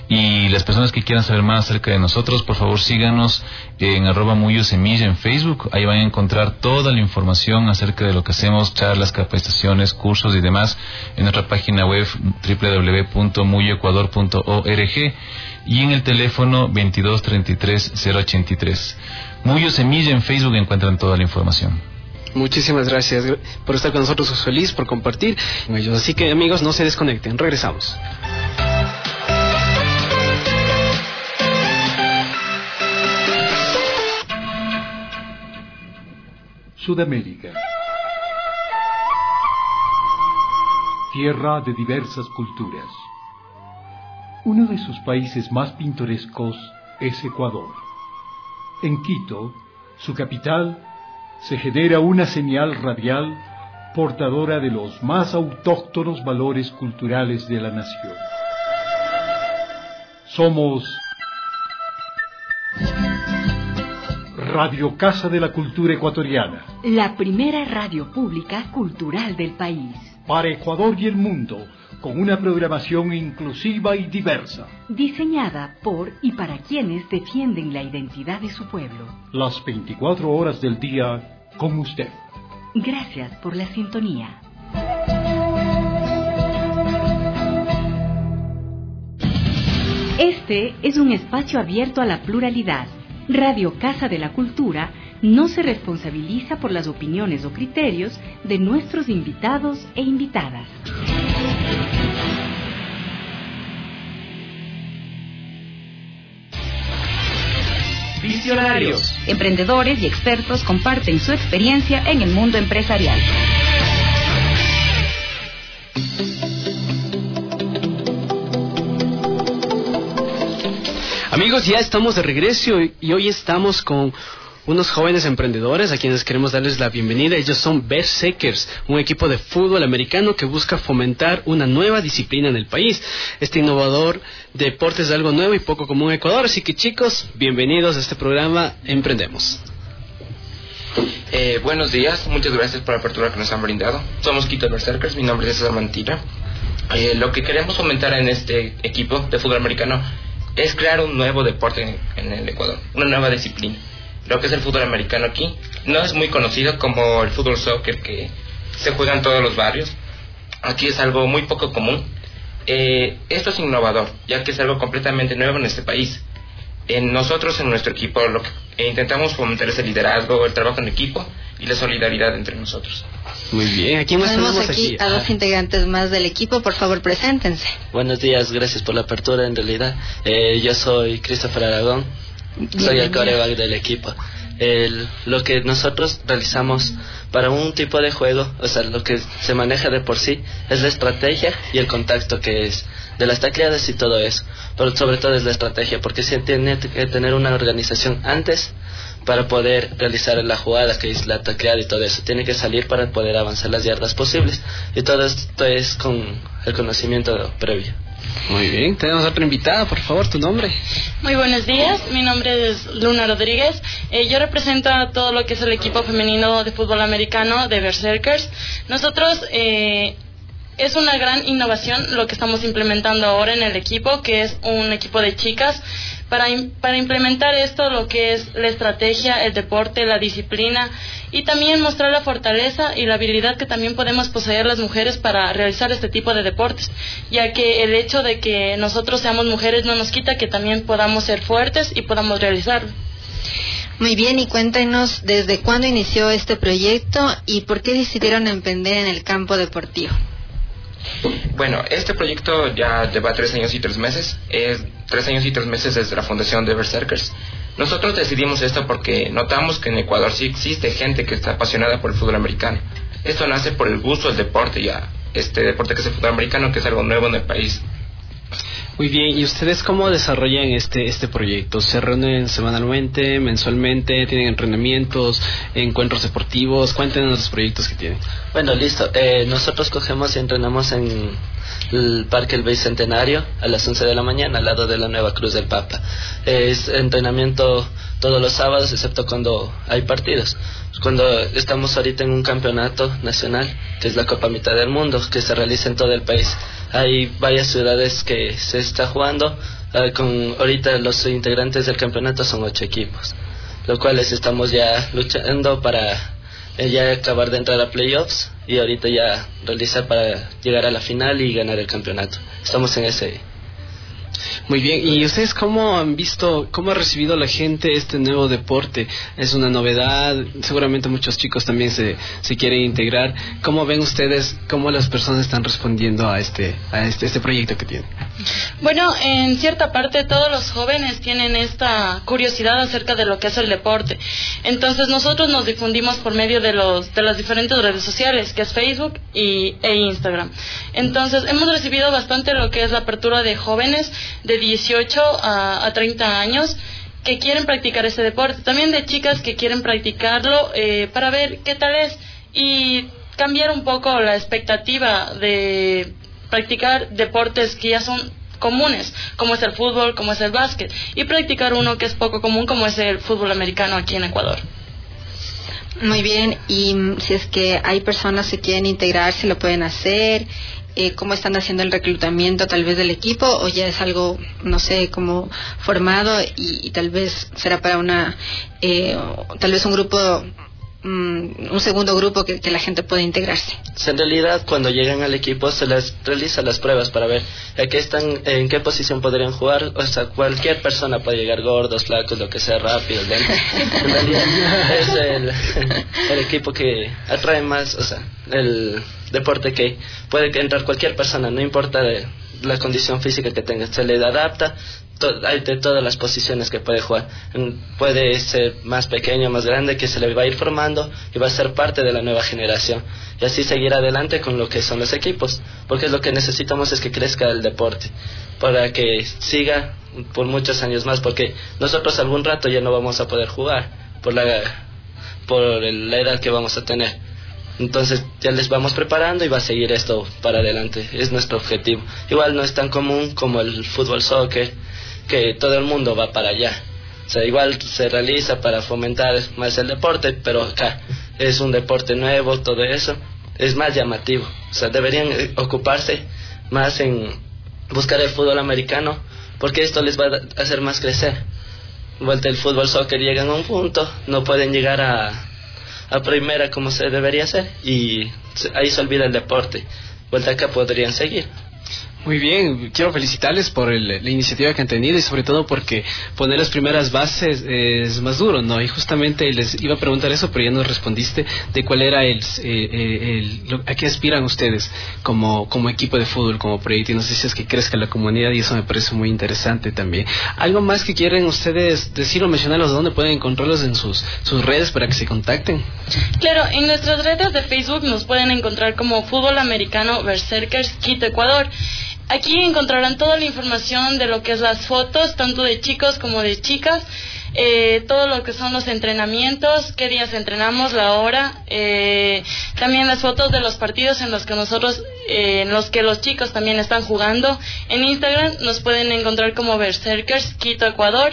Y las personas que quieran saber más acerca de nosotros, por favor síganos en arroba Muyu Semilla en Facebook. Ahí van a encontrar toda la información acerca de lo que hacemos, charlas, capacitaciones, cursos y demás, en nuestra página web doble u doble u doble u punto muyu ecuador punto org y en el teléfono veintidós treinta y tres cero ochenta y tres. Muyu Semilla en Facebook encuentran toda la información. Muchísimas gracias por estar con nosotros, José Luis, por compartir con ellos. Así que, amigos, no se desconecten. Regresamos. Sudamérica. Tierra de diversas culturas. Uno de sus países más pintorescos es Ecuador. En Quito, su capital, se genera una señal radial portadora de los más autóctonos valores culturales de la nación. Somos Radio Casa de la Cultura Ecuatoriana, la primera radio pública cultural del país. Para Ecuador y el mundo, con una programación inclusiva y diversa. Diseñada por y para quienes defienden la identidad de su pueblo. Las veinticuatro horas del día con usted. Gracias por la sintonía. Este es un espacio abierto a la pluralidad. Radio Casa de la Cultura no se responsabiliza por las opiniones o criterios de nuestros invitados e invitadas. Visionarios. Emprendedores y expertos comparten su experiencia en el mundo empresarial. Amigos, ya estamos de regreso y hoy estamos con unos jóvenes emprendedores a quienes queremos darles la bienvenida. Ellos son Berserkers, un equipo de fútbol americano que busca fomentar una nueva disciplina en el país. Este innovador deporte es algo nuevo y poco común en Ecuador, así que chicos, bienvenidos a este programa Emprendemos. Eh, buenos días, muchas gracias por la apertura que nos han brindado. Somos Quito Berserkers, mi nombre es César Mantilla. Eh, lo que queremos fomentar en este equipo de fútbol americano es crear un nuevo deporte en, en el Ecuador, una nueva disciplina. Lo que es el fútbol americano aquí no es muy conocido como el fútbol soccer que se juega en todos los barrios. Aquí es algo muy poco común. Eh, esto es innovador, ya que es algo completamente nuevo en este país. En nosotros, en nuestro equipo, lo que intentamos fomentar es el liderazgo, el trabajo en equipo y la solidaridad entre nosotros. Muy bien, aquí más tenemos tenemos aquí, aquí a dos integrantes más del equipo. Por favor, preséntense. Buenos días, gracias por la apertura. En realidad, eh, yo soy Christopher Aragón, soy el quarterback del equipo. El, lo que nosotros realizamos para un tipo de juego, o sea, lo que se maneja de por sí es la estrategia y el contacto, que es de las tacleadas y todo eso, pero sobre todo es la estrategia, porque se tiene que tener una organización antes para poder realizar la jugada, que es la tacleada y todo eso. Tiene que salir para poder avanzar las yardas posibles, y todo esto es con el conocimiento previo. Muy bien, tenemos otra invitada, por favor, tu nombre. Muy buenos días, mi nombre es Luna Rodríguez. Eh, yo represento a todo lo que es el equipo femenino de fútbol americano de Berserkers. Nosotros, eh, es una gran innovación lo que estamos implementando ahora en el equipo, que es un equipo de chicas. Para, para implementar esto, lo que es la estrategia, el deporte, la disciplina, y también mostrar la fortaleza y la habilidad que también podemos poseer las mujeres para realizar este tipo de deportes, ya que el hecho de que nosotros seamos mujeres no nos quita que también podamos ser fuertes y podamos realizarlo. Muy bien, y cuéntenos desde cuándo inició este proyecto y por qué decidieron emprender en el campo deportivo. Bueno, este proyecto ya lleva tres años y tres meses. Es tres años y tres meses desde la fundación de Berserkers. Nosotros decidimos esto porque notamos que en Ecuador sí existe gente que está apasionada por el fútbol americano. Esto nace por el gusto del deporte, ya este deporte que es el fútbol americano, que es algo nuevo en el país. Muy bien, ¿y ustedes cómo desarrollan este este proyecto? ¿Se reúnen semanalmente, mensualmente? ¿Tienen entrenamientos, encuentros deportivos? Cuéntenos los proyectos que tienen. Bueno, listo. Eh, nosotros cogemos y entrenamos en el Parque El Bicentenario a las once de la mañana, al lado de la Nueva Cruz del Papa. Es entrenamiento todos los sábados, excepto cuando hay partidos. Cuando estamos ahorita en un campeonato nacional, que es la Copa Mitad del Mundo, que se realiza en todo el país. Hay varias ciudades que se está jugando. Eh, con ahorita los integrantes del campeonato son ocho equipos, lo cual estamos ya luchando para eh, ya acabar de entrar a playoffs y ahorita ya realizar para llegar a la final y ganar el campeonato. Estamos en ese Muy bien, ¿y ustedes cómo han visto, cómo ha recibido la gente este nuevo deporte? Es una novedad, seguramente muchos chicos también se, se quieren integrar. ¿Cómo ven ustedes, cómo las personas están respondiendo a este, a este, este proyecto que tienen? Bueno, en cierta parte todos los jóvenes tienen esta curiosidad acerca de lo que es el deporte. Entonces nosotros nos difundimos por medio de los de las diferentes redes sociales, que es Facebook y, e Instagram. Entonces hemos recibido bastante lo que es la apertura de jóvenes de dieciocho a, a treinta años que quieren practicar ese deporte. También de chicas que quieren practicarlo eh, para ver qué tal es y cambiar un poco la expectativa de practicar deportes que ya son comunes, como es el fútbol, como es el básquet, y practicar uno que es poco común, como es el fútbol americano aquí en Ecuador. Muy bien, y si es que hay personas que quieren integrarse, lo pueden hacer. Eh, ¿Cómo están haciendo el reclutamiento tal vez del equipo? ¿O ya es algo, no sé, como formado y, y tal vez será para una, eh, tal vez un grupo, um, un segundo grupo que, que la gente puede integrarse? En realidad, cuando llegan al equipo se les realiza las pruebas para ver a qué están, en qué posición podrían jugar. O sea, cualquier persona puede llegar, gordos, flacos, lo que sea, rápido, lento. En realidad es el, el equipo que atrae más, o sea, el deporte que puede entrar cualquier persona, no importa de la condición física que tenga, se le adapta. Hay de todas las posiciones que puede jugar. Puede ser más pequeño, más grande, que se le va a ir formando y va a ser parte de la nueva generación. Y así seguir adelante con lo que son los equipos, porque lo que necesitamos es que crezca el deporte, para que siga por muchos años más, porque nosotros algún rato ya no vamos a poder jugar por la, por la edad que vamos a tener. Entonces ya les vamos preparando y va a seguir esto para adelante, es nuestro objetivo. Igual no es tan común como el fútbol soccer, que todo el mundo va para allá. O sea, igual se realiza para fomentar más el deporte, pero acá es un deporte nuevo, todo eso es más llamativo. O sea, deberían ocuparse más en buscar el fútbol americano, porque esto les va a hacer más crecer. Vuelta el fútbol soccer, llegan a un punto, no pueden llegar a a primera como se debería hacer y ahí se olvida el deporte. Vuelta acá podrían seguir. Muy bien, quiero felicitarles por el, la iniciativa que han tenido y sobre todo porque poner las primeras bases es más duro, ¿no? Y justamente les iba a preguntar eso, pero ya nos respondiste de cuál era el, eh, el lo, a qué aspiran ustedes como, como equipo de fútbol, como proyecto, y no sé si es que crezca la comunidad, y eso me parece muy interesante también. ¿Algo más que quieren ustedes decir o mencionarlos, dónde pueden encontrarlos en sus, sus redes para que se contacten? Claro, en nuestras redes de Facebook nos pueden encontrar como Fútbol Americano Berserkers Quito, Ecuador. Aquí encontrarán toda la información de lo que es las fotos, tanto de chicos como de chicas, eh, todo lo que son los entrenamientos, qué días entrenamos, la hora, eh, también las fotos de los partidos en los que nosotros, eh, en los que los chicos también están jugando. En Instagram nos pueden encontrar como Berserkers Quito, Ecuador.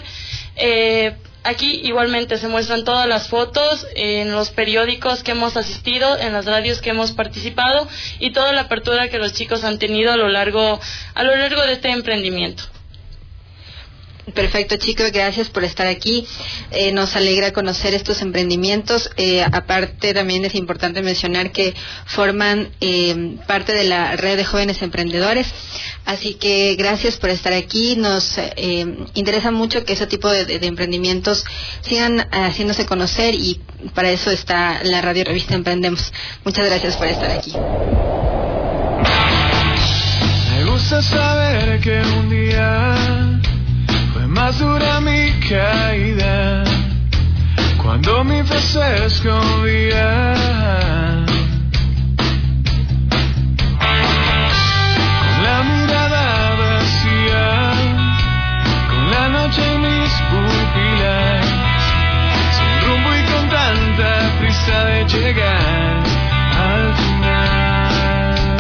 Eh, Aquí igualmente se muestran todas las fotos en los periódicos que hemos asistido, en las radios que hemos participado y toda la apertura que los chicos han tenido a lo largo, a lo largo de este emprendimiento. Perfecto, chicos, gracias por estar aquí. Eh, nos alegra conocer estos emprendimientos. Eh, aparte, también es importante mencionar que forman eh, parte de la red de jóvenes emprendedores. Así que gracias por estar aquí. Nos eh, interesa mucho que ese tipo de, de, de emprendimientos sigan haciéndose conocer y para eso está la radio revista Emprendemos. Muchas gracias por estar aquí. Me gusta saber que un día más dura mi caída, cuando mi fe se escondía. Con la mirada vacía, con la noche en mis pupilas, sin rumbo y con tanta prisa de llegar al final.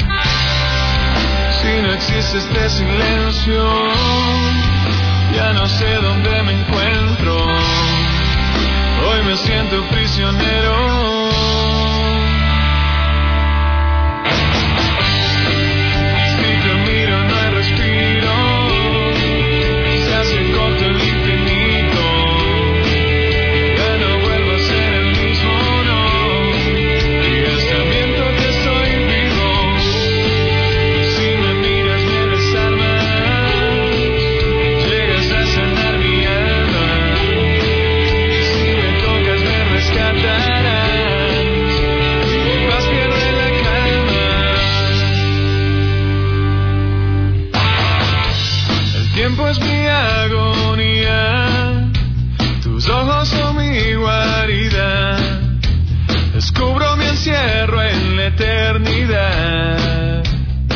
Si no existe este silencio, ya no sé dónde me encuentro. Hoy me siento prisionero. Si te miro no hay respiro, se hace corto el infinito. Ya no vuelvo a ser el mismo, no. Y hasta miento que estoy vivo. Si me miras me desarmas. tiempo es mi agonía, tus ojos son mi guarida, descubro mi encierro en la eternidad.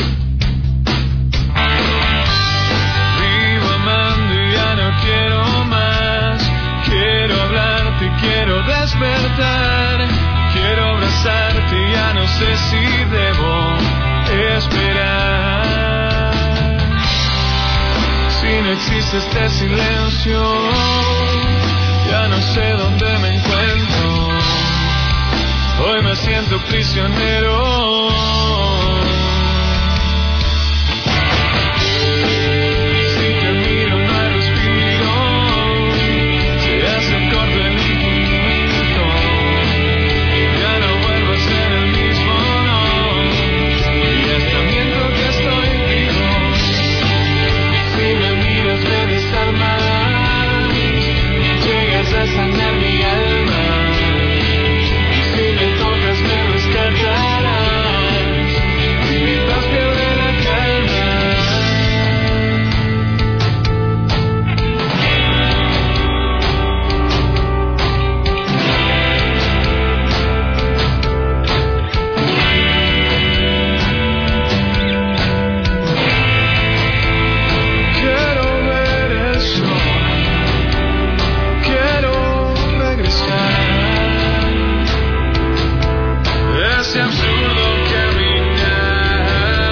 Vivo amando y ya no quiero más, quiero hablarte y quiero despertar, quiero abrazarte y ya no sé si debo esperar. Si no existe este silencio, ya no sé dónde me encuentro. Hoy me siento prisionero. Si te miro no hay respiro, se hace corto el infinito. Ya no vuelvo a ser el mismo, no. Y hasta miento que estoy vivo. Si me miras me desarmas, llegas a sanar mi alma. Y si me tocas me rescatarás, y mi paz pierde la calma. Quiero ver el sol, quiero regresar. Ese absurdo caminar.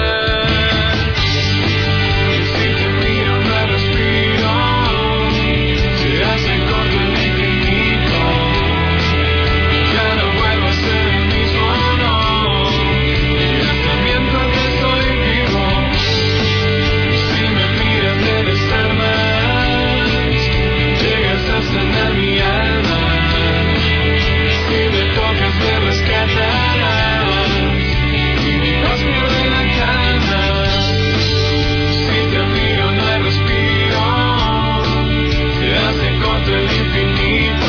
Y si te miro no hay respiro, se hace corto el infinito. Ya no vuelvo a ser el mismo, no. Y hasta miento que estoy vivo. Si me miras me desarmas, llegas a sanar mi alma. Si me tocas me rescatarás, y mi paz pierde la calma. Si te miro no hay respiro, se hace corto el infinito.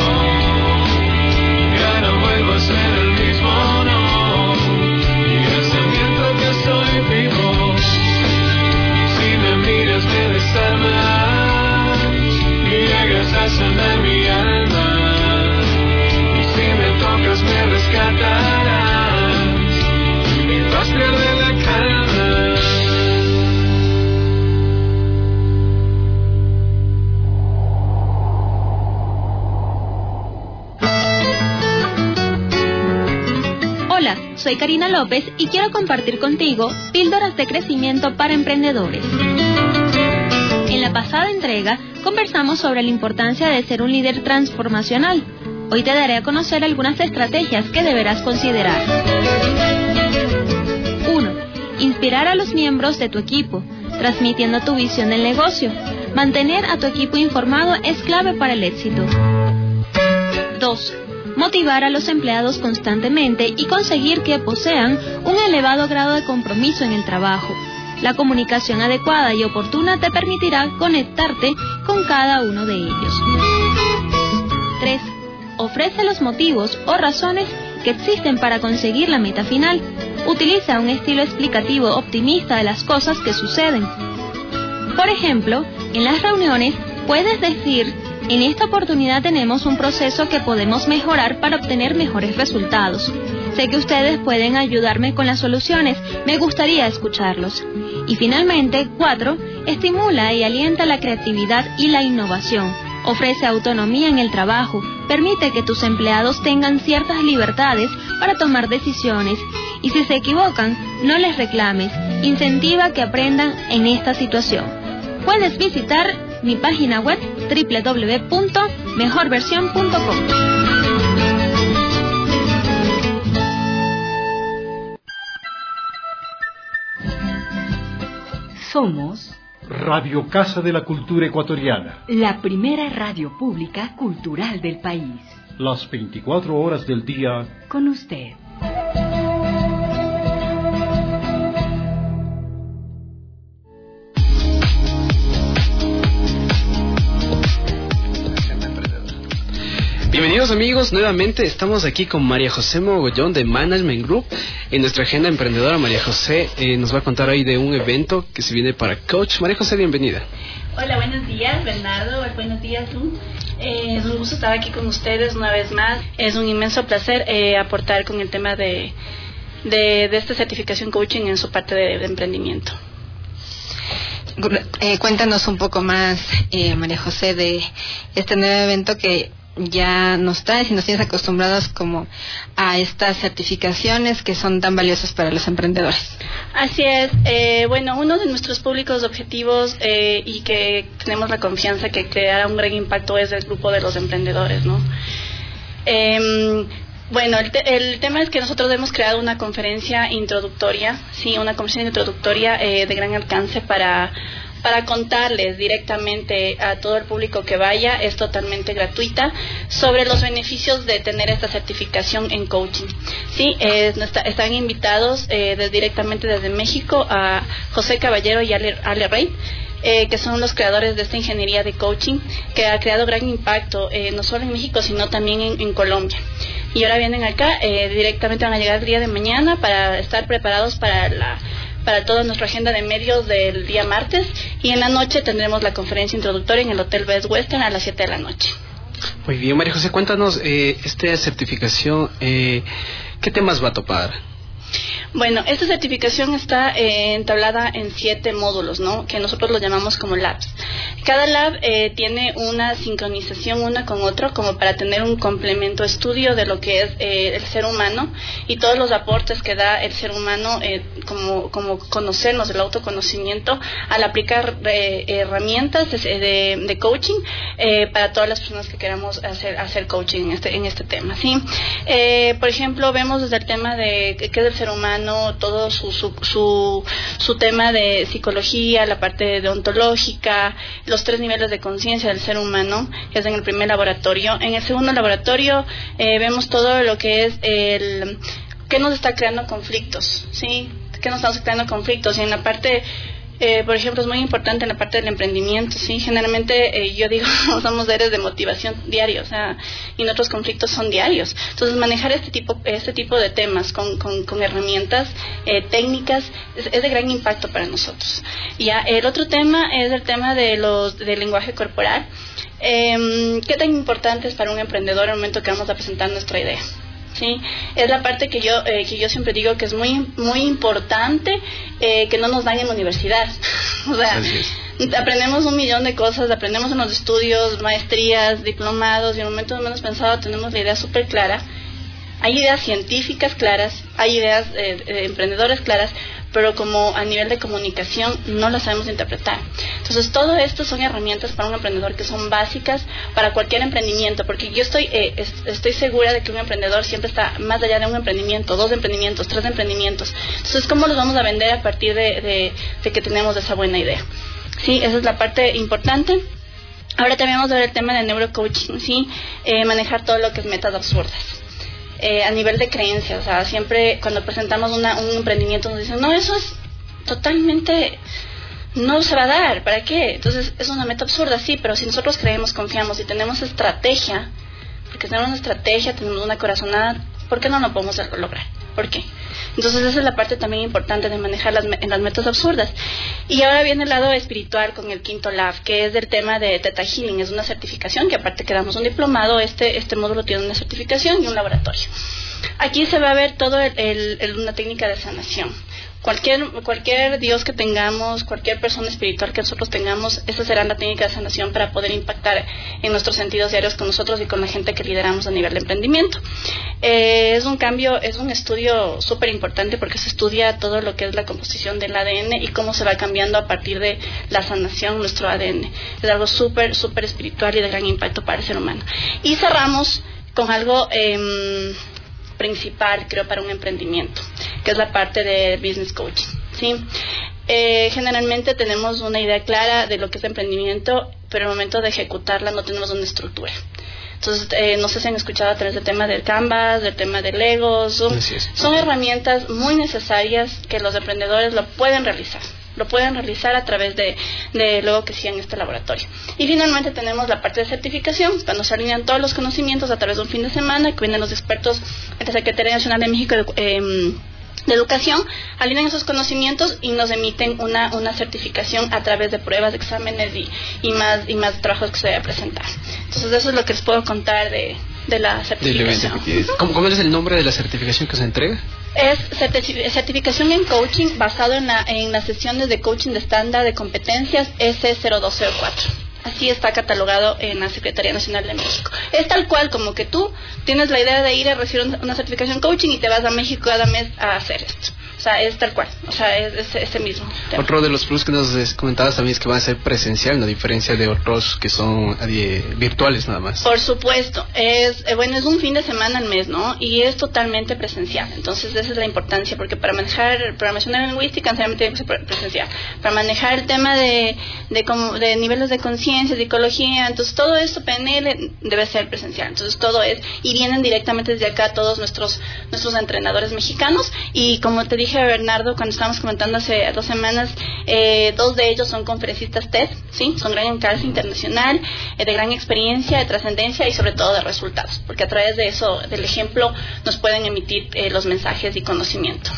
Ya no vuelvo a ser el mismo, no. Y hasta miento que estoy vivo. Si me miras me desarmas, y llegas a sanar mi alma. Y si me tocas me rescatarás, y mi paz pierde la calma. Hola, soy Karina López y quiero compartir contigo píldoras de crecimiento para emprendedores. En la pasada entrega conversamos sobre la importancia de ser un líder transformacional. Hoy te daré a conocer algunas estrategias que deberás considerar. uno. Inspirar a los miembros de tu equipo, transmitiendo tu visión del negocio. Mantener a tu equipo informado es clave para el éxito. dos. Motivar a los empleados constantemente y conseguir que posean un elevado grado de compromiso en el trabajo. La comunicación adecuada y oportuna te permitirá conectarte con cada uno de ellos. tres. Ofrece los motivos o razones que existen para conseguir la meta final. Utiliza un estilo explicativo optimista de las cosas que suceden. Por ejemplo, en las reuniones puedes decir: en esta oportunidad tenemos un proceso que podemos mejorar para obtener mejores resultados. Sé que ustedes pueden ayudarme con las soluciones, me gustaría escucharlos. Y finalmente, cuatro. Estimula y alienta la creatividad y la innovación. Ofrece autonomía en el trabajo, permite que tus empleados tengan ciertas libertades para tomar decisiones y si se equivocan, no les reclames, incentiva que aprendan en esta situación. Puedes visitar mi página web doble u doble u doble u punto mejor versión punto com. Somos Radio Casa de la Cultura Ecuatoriana. la primera radio pública cultural del país. Las veinticuatro horas del día. Con usted. Bienvenidos amigos, nuevamente estamos aquí con María José Mogollón de Management Group. En nuestra agenda emprendedora, María José eh, nos va a contar hoy de un evento que se viene para Coach. María José, bienvenida. Hola, buenos días, Bernardo. Buenos días, tú. Eh, es un gusto estar aquí con ustedes una vez más. Es un inmenso placer eh, aportar con el tema de, de, de esta certificación coaching en su parte de, de emprendimiento. Eh, cuéntanos un poco más, eh, María José, de este nuevo evento que ya nos traes y nos tienes acostumbrados como a estas certificaciones que son tan valiosas para los emprendedores. Así es. Eh, bueno, uno de nuestros públicos objetivos eh, y que tenemos la confianza que creará un gran impacto es el grupo de los emprendedores, ¿no? Eh, Bueno, el, te el tema es que nosotros hemos creado una conferencia introductoria, sí, una conferencia introductoria eh, de gran alcance para, para contarles directamente a todo el público que vaya, es totalmente gratuita, sobre los beneficios de tener esta certificación en coaching. Sí, eh, está, están invitados eh, de, directamente desde México a José Caballero y Ale, Ale Rey. Eh, que son los creadores de esta ingeniería de coaching que ha creado gran impacto eh, no solo en México sino también en, en Colombia, y ahora vienen acá, eh, directamente van a llegar el día de mañana para estar preparados para la para toda nuestra agenda de medios del día martes, y en la noche tendremos la conferencia introductoria en el Hotel Best Western a las siete de la noche. Muy bien, María José, cuéntanos eh, esta certificación, eh, ¿qué temas va a topar? Bueno, esta certificación está eh, entablada en siete módulos, ¿no? Que nosotros lo llamamos como labs. Cada lab eh, tiene una sincronización una con otra, como para tener un complemento estudio de lo que es eh, el ser humano y todos los aportes que da el ser humano, eh, como, como conocernos, el autoconocimiento, al aplicar eh, herramientas de, de, de coaching eh, para todas las personas que queramos hacer, hacer coaching en este, en este tema, ¿sí? Eh, por ejemplo, vemos desde el tema de qué es el ser humano, todo su, su, su, su tema de psicología, la parte deontológica, los tres niveles de conciencia del ser humano, que es en el primer laboratorio. En el segundo laboratorio eh, vemos todo lo que es el qué nos está creando conflictos, ¿sí? ¿Qué nos está creando conflictos? Y en la parte Eh, por ejemplo, es muy importante en la parte del emprendimiento, ¿sí? Generalmente, eh, yo digo, somos seres de motivación diaria, o sea, y nuestros conflictos son diarios. Entonces, manejar este tipo este tipo de temas con, con, con herramientas eh, técnicas es, es de gran impacto para nosotros. Ya, el otro tema es el tema de los del lenguaje corporal. Eh, ¿Qué tan importante es para un emprendedor en el momento que vamos a presentar nuestra idea? Sí, es la parte que yo eh, que yo siempre digo que es muy muy importante, eh, que no nos dan en la universidad. O sea, aprendemos un millón de cosas, aprendemos en los estudios, maestrías, diplomados, y en el momento menos pensado tenemos la idea súper clara. Hay ideas científicas claras, hay ideas eh, eh, emprendedoras claras, pero como a nivel de comunicación no las sabemos interpretar. Entonces, todo esto son herramientas para un emprendedor que son básicas para cualquier emprendimiento, porque yo estoy eh, es, estoy segura de que un emprendedor siempre está más allá de un emprendimiento, dos emprendimientos, tres emprendimientos. Entonces, ¿cómo los vamos a vender a partir de, de, de que tenemos esa buena idea? Sí, esa es la parte importante. Ahora también vamos a ver el tema del neurocoaching, ¿sí? Eh, manejar todo lo que es metas absurdas. Eh, a nivel de creencias, o sea, siempre cuando presentamos una, un emprendimiento nos dicen, no, eso es totalmente, no se va a dar, ¿para qué? Entonces es una meta absurda, sí, pero si nosotros creemos, confiamos y tenemos estrategia, porque tenemos una estrategia, tenemos una corazonada, ¿por qué no lo podemos lograr? ¿Por qué? Entonces esa es la parte también importante de manejar las, en las metas absurdas. Y ahora viene el lado espiritual con el quinto lab, que es del tema de Theta Healing. Es una certificación que aparte que damos un diplomado, este, este módulo tiene una certificación y un laboratorio. Aquí se va a ver todo el, el, el, una técnica de sanación. Cualquier, cualquier Dios que tengamos, cualquier persona espiritual que nosotros tengamos, esa será la técnica de sanación para poder impactar en nuestros sentidos diarios con nosotros y con la gente que lideramos a nivel de emprendimiento. Eh, es un cambio, es un estudio súper importante porque se estudia todo lo que es la composición del A D N y cómo se va cambiando a partir de la sanación nuestro A D N. Es algo súper, súper espiritual y de gran impacto para el ser humano. Y cerramos con algo Eh, principal, creo, para un emprendimiento, que es la parte de business coaching, ¿sí? Eh, generalmente tenemos una idea clara de lo que es emprendimiento, pero en el momento de ejecutarla no tenemos una estructura. Entonces, eh, no sé si han escuchado a través del tema del Canvas, del tema del Lego, son, son herramientas muy necesarias que los emprendedores lo pueden realizar. lo pueden realizar a través de, de luego que sigan este laboratorio. Y finalmente tenemos la parte de certificación, cuando se alinean todos los conocimientos a través de un fin de semana, que vienen los expertos de la Secretaría Nacional de México de, eh, de Educación, alinean esos conocimientos y nos emiten una, una certificación a través de pruebas, exámenes y, y, más, y más trabajos que se debe presentar. Entonces eso es lo que les puedo contar de, de la certificación. ¿Cómo, ¿Cómo es el nombre de la certificación que se entrega? Es certificación en coaching basado en, la, en las sesiones de coaching de estándar de competencias S cero dos cero cuatro. Así está catalogado en la Secretaría Nacional de México. Es tal cual como que tú tienes la idea de ir a recibir una certificación coaching y te vas a México cada mes a hacer esto. O sea, es tal cual. O sea, es, es ese mismo tema. Otro de los plus que nos comentabas también es que va a ser presencial, ¿no? A diferencia de otros que son eh, virtuales nada más. Por supuesto. Es eh, bueno, es un fin de semana al mes, ¿no? Y es totalmente presencial. Entonces, esa es la importancia, porque para manejar programación lingüística, necesariamente tiene que ser presencial. Para manejar el tema de, de, como, de niveles de conciencia, psicología, entonces todo esto, P N L, debe ser presencial. Entonces, todo es, y vienen directamente desde acá todos nuestros, nuestros entrenadores mexicanos, y como te dije, Bernardo, cuando estábamos comentando hace dos semanas, eh, dos de ellos son conferencistas TED, ¿sí? Son gran alcance internacional, eh, de gran experiencia, de trascendencia y sobre todo de resultados, porque a través de eso, del ejemplo, nos pueden emitir eh, los mensajes y conocimiento.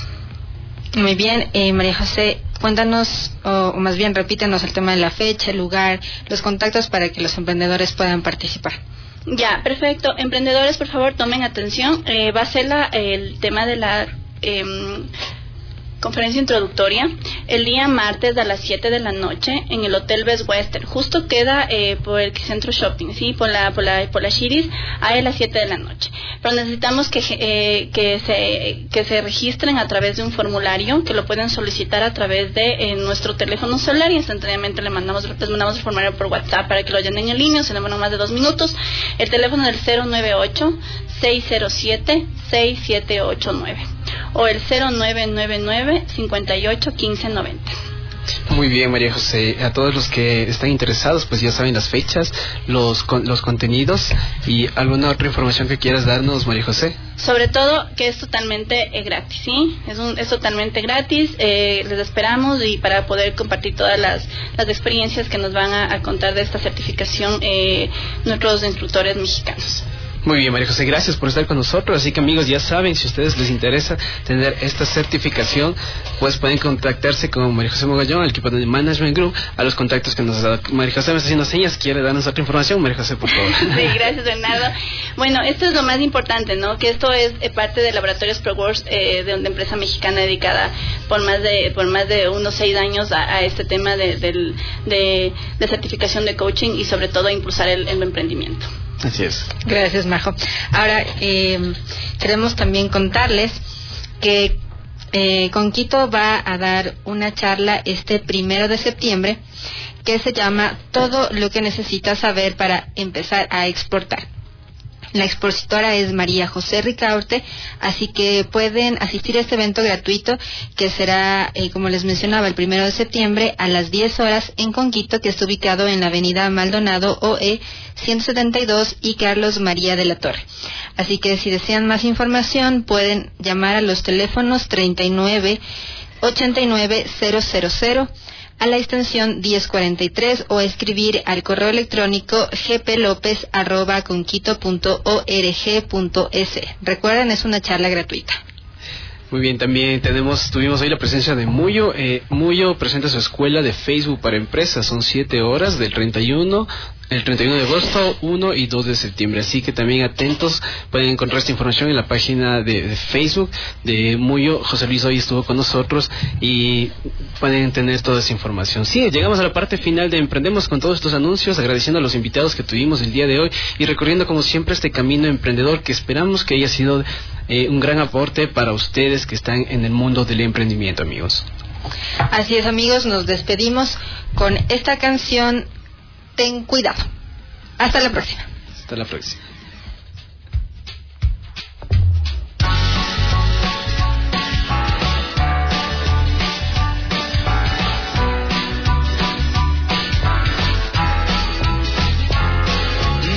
Muy bien, eh, María José, cuéntanos, o más bien repítenos el tema de la fecha, el lugar, los contactos para que los emprendedores puedan participar. Ya, perfecto. Emprendedores, por favor, tomen atención. Eh, va a ser la, el tema de la Eh, conferencia introductoria el día martes a las siete de la noche en el Hotel Best Western. Justo queda eh, por el Centro Shopping, ¿sí? Por la, por la, por la Shiris, a las siete de la noche. Pero necesitamos que, eh, que, se, que se registren a través de un formulario, que lo pueden solicitar a través de eh, nuestro teléfono celular, y instantáneamente le mandamos, les mandamos el formulario por WhatsApp para que lo llenen en línea, se demora más de dos minutos. El teléfono es el cero nueve ocho, seis cero siete, seis siete ocho nueve o el cero nueve nueve nueve, cinco ocho, uno cinco nueve cero. Muy bien, María José. A todos los que están interesados, pues ya saben las fechas, los con, los contenidos y alguna otra información que quieras darnos, María José. Sobre todo que es totalmente eh, gratis, ¿sí? Es, un, es totalmente gratis. Eh, les esperamos y para poder compartir todas las, las experiencias que nos van a, a contar de esta certificación eh, nuestros instructores mexicanos. Muy bien, María José, gracias por estar con nosotros. Así que, amigos, ya saben, si a ustedes les interesa tener esta certificación, pues pueden contactarse con María José Mogallón, el equipo de Management Group, a los contactos que nos ha dado. María José me está haciendo señas, ¿quiere darnos otra información? María José, por favor. Sí, gracias, Bernardo. Bueno, esto es lo más importante, ¿no? Que esto es eh, parte de Laboratorios ProWorks, eh, de una empresa mexicana dedicada por más de por más de unos seis años a, a este tema de, de, de, de certificación de coaching y sobre todo a impulsar el, el emprendimiento. Así es. Gracias, Majo. Ahora, eh, queremos también contarles que eh, Conquito va a dar una charla este primero de septiembre que se llama Todo lo que necesitas saber para empezar a exportar. La expositora es María José Ricaurte, así que pueden asistir a este evento gratuito que será, eh, como les mencionaba, el primero de septiembre a las diez horas en Conquito, que está ubicado en la avenida Maldonado O E ciento setenta y dos y Carlos María de la Torre. Así que si desean más información pueden llamar a los teléfonos treinta y nueve, ochenta y nueve, cero cero cero a la extensión diez cuarenta y tres o escribir al correo electrónico gplopez arroba conquito punto org punto es. Recuerden, es una charla gratuita. Muy bien, también tenemos, tuvimos hoy la presencia de Muyo. Eh, Muyo presenta su escuela de Facebook para empresas. Son siete horas del treinta y uno, el treinta y uno de agosto, uno y dos de septiembre. Así que también atentos, pueden encontrar esta información en la página de, de Facebook de Muyo. José Luis hoy estuvo con nosotros y pueden tener toda esa información. Sí, llegamos a la parte final de Emprendemos con todos estos anuncios, agradeciendo a los invitados que tuvimos el día de hoy y recorriendo como siempre este camino emprendedor que esperamos que haya sido eh, un gran aporte para ustedes que están en el mundo del emprendimiento, amigos. Así es, amigos, nos despedimos con esta canción Ten Cuidado. Hasta la próxima. Hasta la próxima.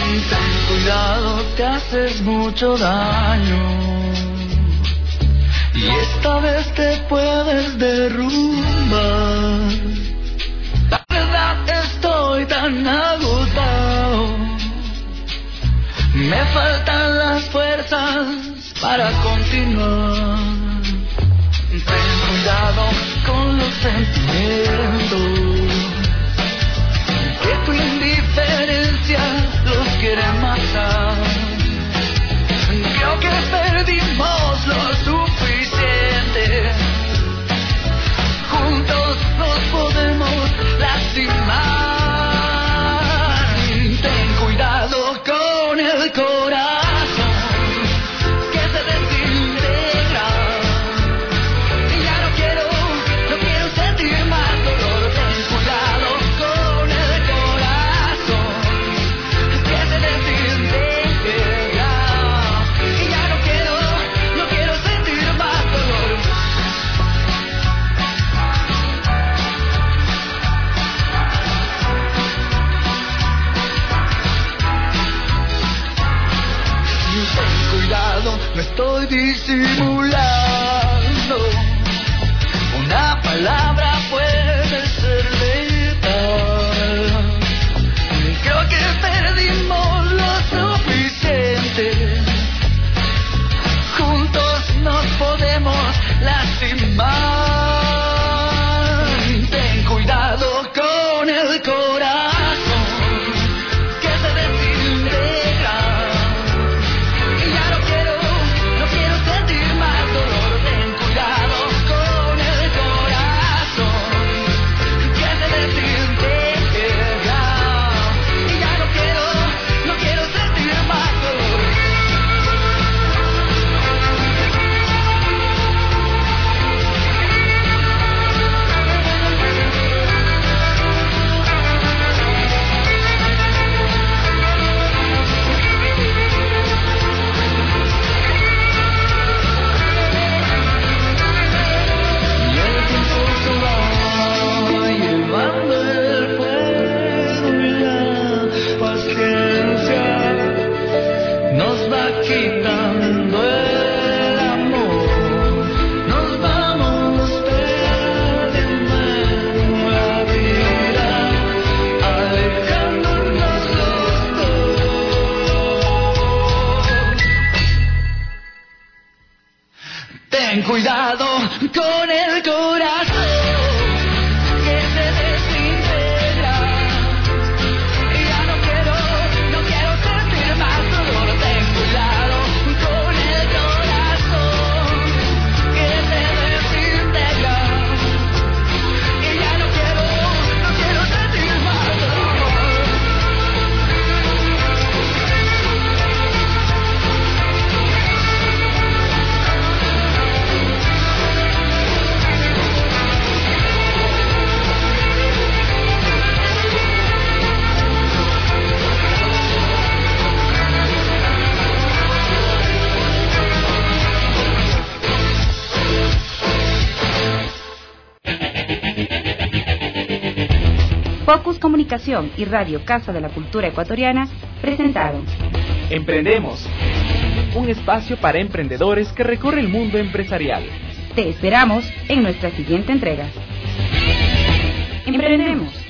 Ten cuidado, te haces mucho daño. y esta vez te puedes derrumbar. La verdad estoy tan agotado, me faltan las fuerzas para continuar. Ten cuidado con los sentimientos, que tu indiferencia los quiere matar. Creo que perdimos lo suficiente, juntos nos podemos lastimar. Ten cuidado con el corazón, que se desintegra. Y ya no quiero, no quiero sentir más dolor. Ten cuidado con el corazón, que se desintegra. Y ya no quiero, no quiero sentir más dolor. Ten cuidado, no estoy disimulando. Una palabra puede ser letal. Creo que perdimos lo suficiente, juntos nos podemos lastimar. Ten cuidado con el corazón, que se desintegra. Y ya no quiero, no quiero sentir más dolor. Ten cuidado con el corazón, que se desintegra. Y ya no quiero, no quiero sentir más dolor. Y el tiempo se va llevando el fuego y la paciencia nos va quitando el amor. Nos vamos perdiendo en la vida, alejándonos los dos. Ten cuidado con el corazón, que se desintegra. Y ya no quiero, no quiero sentir más dolor. Ten cuidado con el corazón, que se desintegra. Y ya no quiero, no quiero sentir más dolor. Focus Comunicación y Radio Casa de la Cultura Ecuatoriana presentaron Emprendemos, un espacio para emprendedores que recorre el mundo empresarial. Te esperamos en nuestra siguiente entrega. Emprendemos.